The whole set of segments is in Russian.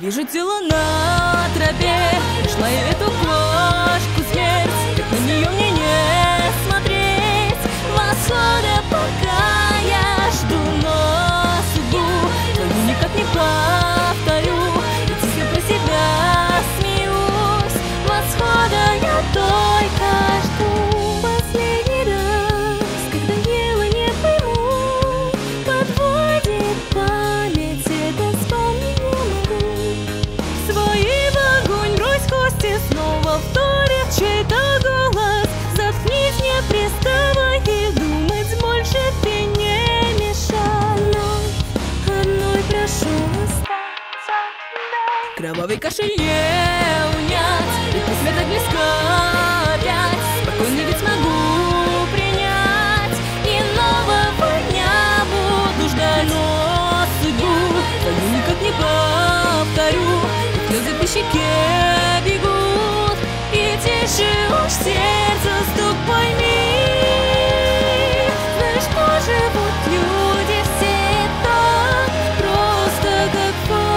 вижу тело на тропе, нашла я эту кошку смерть. Как на нее мне не смотреть восхода, пока я жду на судьбу твою никак не повторю. И тихо про себя смеюсь, восхода я только жду. Последний раз, когда ела, не пойму, подводит память, это вспомнить не могу. Свои в огонь брось кости, снова вторит чей-то голос. Заткнись, не приставай и думать больше ты не мешай. Одной прошу остаться. Кровавый кашель не унять, ведь смерть так близко опять. Спокойно ведь смогу принять, и нового дня буду ждать. Но судьбу твою никак не повторю. Слезы по щеке бегут, и тише уж сердце стук, пойми. Знаешь, что живут люди все так просто, как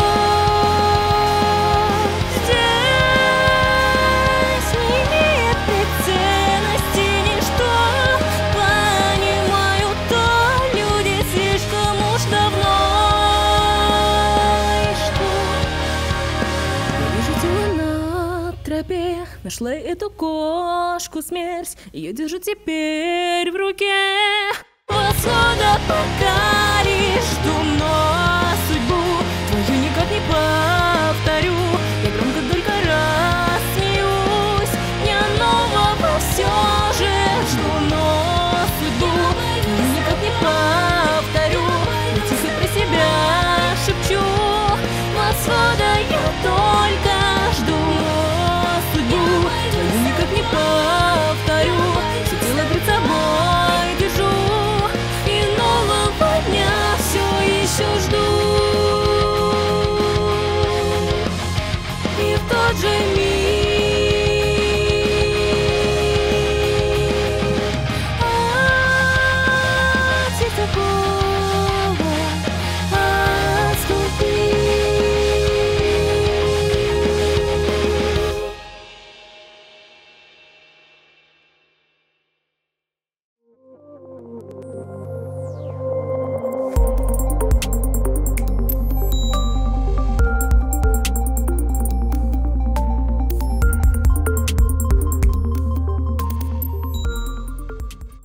факт. Здесь не имеет ценности ничто, понимаю то люди слишком уж давно. И что? Я вижу тело на тропе, нашла эту кошку смерть, ее держу теперь в руке. Восхода пока